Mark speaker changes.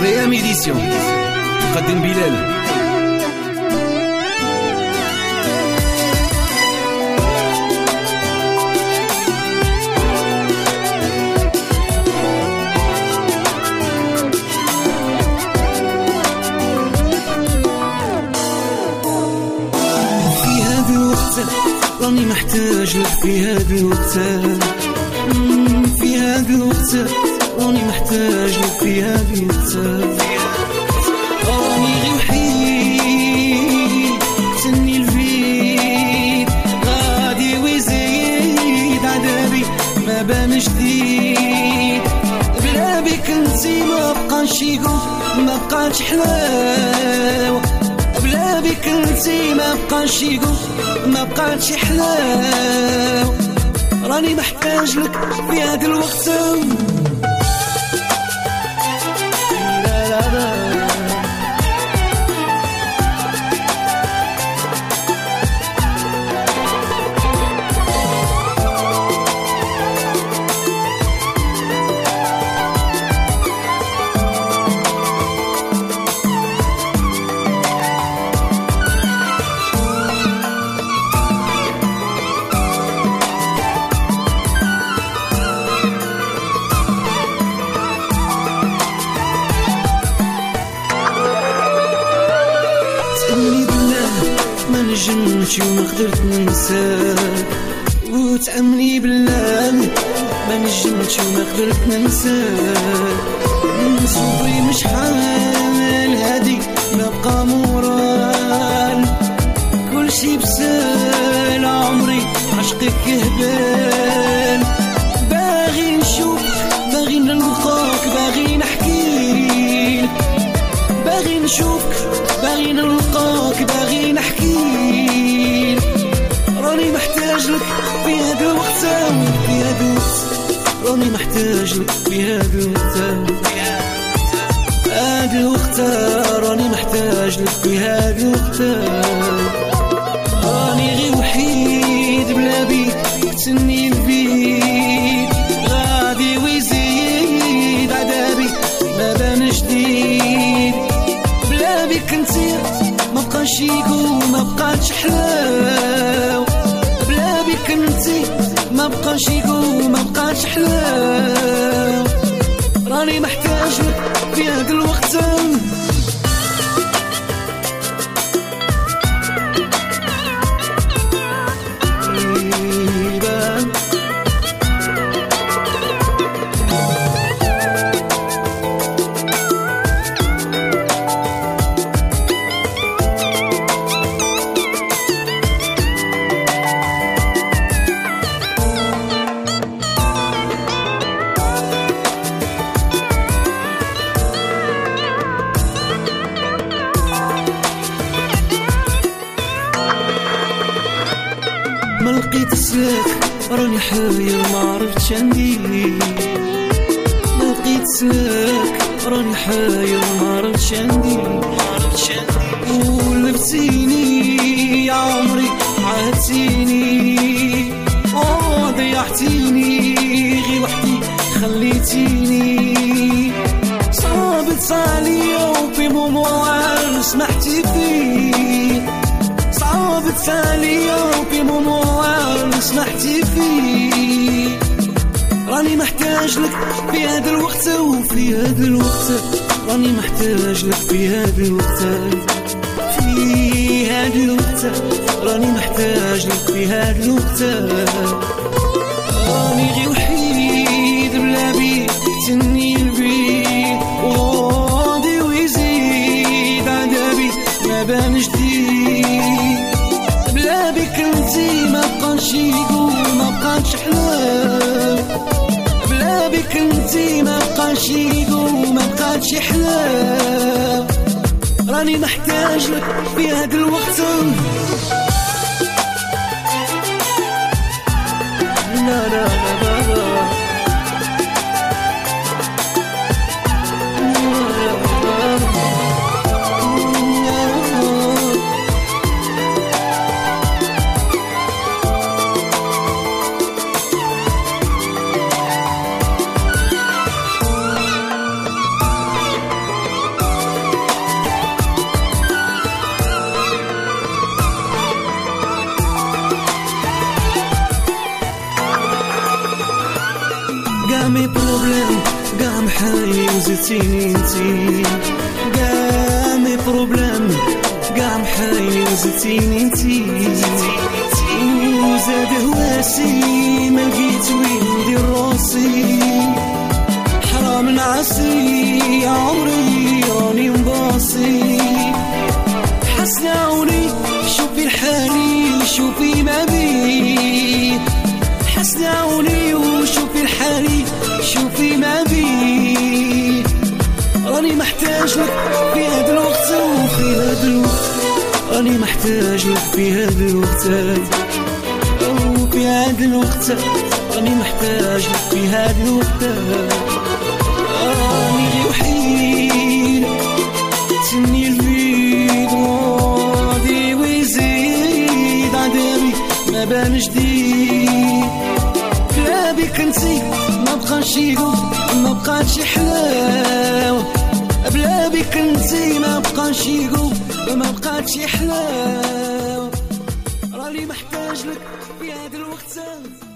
Speaker 1: ريام إديسيون تقدم بلال.
Speaker 2: راني محتاج لك في هاد الوقت، في هاد الوقت راني محتاج لك في هاد الوقت. راني غير وحيد تني الفيد غادي ويزيد عذابي ما بان جديد. بلا بك انتي ما بقاش يقول ما بقاش حلاوة، بلا بك انتي ما بقاش يقول ما بقاتش حلاوة. راني محتاج لك في هاد الوقت. لا لا لا نجمتي وما قدرت ننساك، وتأمني بالله ما نجمتي وما قدرت ننساك. صبري مش حامل هادي ما بقى مورال، كل شي بسال عمري عشقك يهبال. باغي نشوفك باغي نلقاك باغي نحكيلك، باغي نشوفك باغي نلقاك باغي نحكيلك. راني محتاج لك في هاد الوقت، في هاد الوقت راني محتاج لك في هاد الوقت. هاد الوقت راني محتاج لك في هاد الوقت. راني غير وحيد بلا بيك تني البيت غادي ويزيد عذابي ما بان جديد. بلا بيك انتي ما بقاش يقول ما بقاتش حلاوة، بلا بيك انتي ما بقاش يقول ما بقاتش حلاوة. راني محتاج لك في هاد الوقت. ما لقيت سلاك راني حاير ما عرفتش ندير، ما لقيت سلاك راني حاير ما عرفتش ندير. ولبتيني يا عمري عاتيني ضيعتيني غير وحدي خليتيني. صعبت عليا وفي موال سمحتي فيه، صعبت عليا وفي موال سمحتي فيه. راني محتاج لك في هذا الوقت، وفي هذا الوقت راني محتاج لك في هذا الوقت، في هذا الوقت راني محتاج لك في هذا الوقت. راني غير وحيد بلا بيك تني البيت وغادي ويزيد عذابي ما بان جديد. بلا بيك انتي ما بقاش يقول ما بقاش حلاوة، بلا بيك انتي ما بقاش يقول ما بقاش حلاوة. راني محتاج لك في هذا الوقت. لا لا لا لا كاع مي بروبليم كاع محايلي وزدتيني انتي كاع مي بروبليم كاع محايلي وزدتيني انتي وزاد هواسي ما لقيت وين ندير راسي حرام نعسي يا عمري راني مباصي حسناوني شوفي الحالي شوفي ما بي حسناوني وشوفي الحالي شوفي ما بي راني محتاج لك في هذا الوقت وفي هذا الوقت راني محتاج لك في هذا الوقت وفي هذا الوقت راني محتاج لك في هذا الوقت راني الوحيد تسني الفيد راضي ويزيد عذابي ما بان جديد بلا بيك انتي ما بقاش يقول ما بقاتش حلاوة بلا بيك انتي ما بقاش يقول ما بقاتش حلاوة راني محتاج لك في هذا الوقت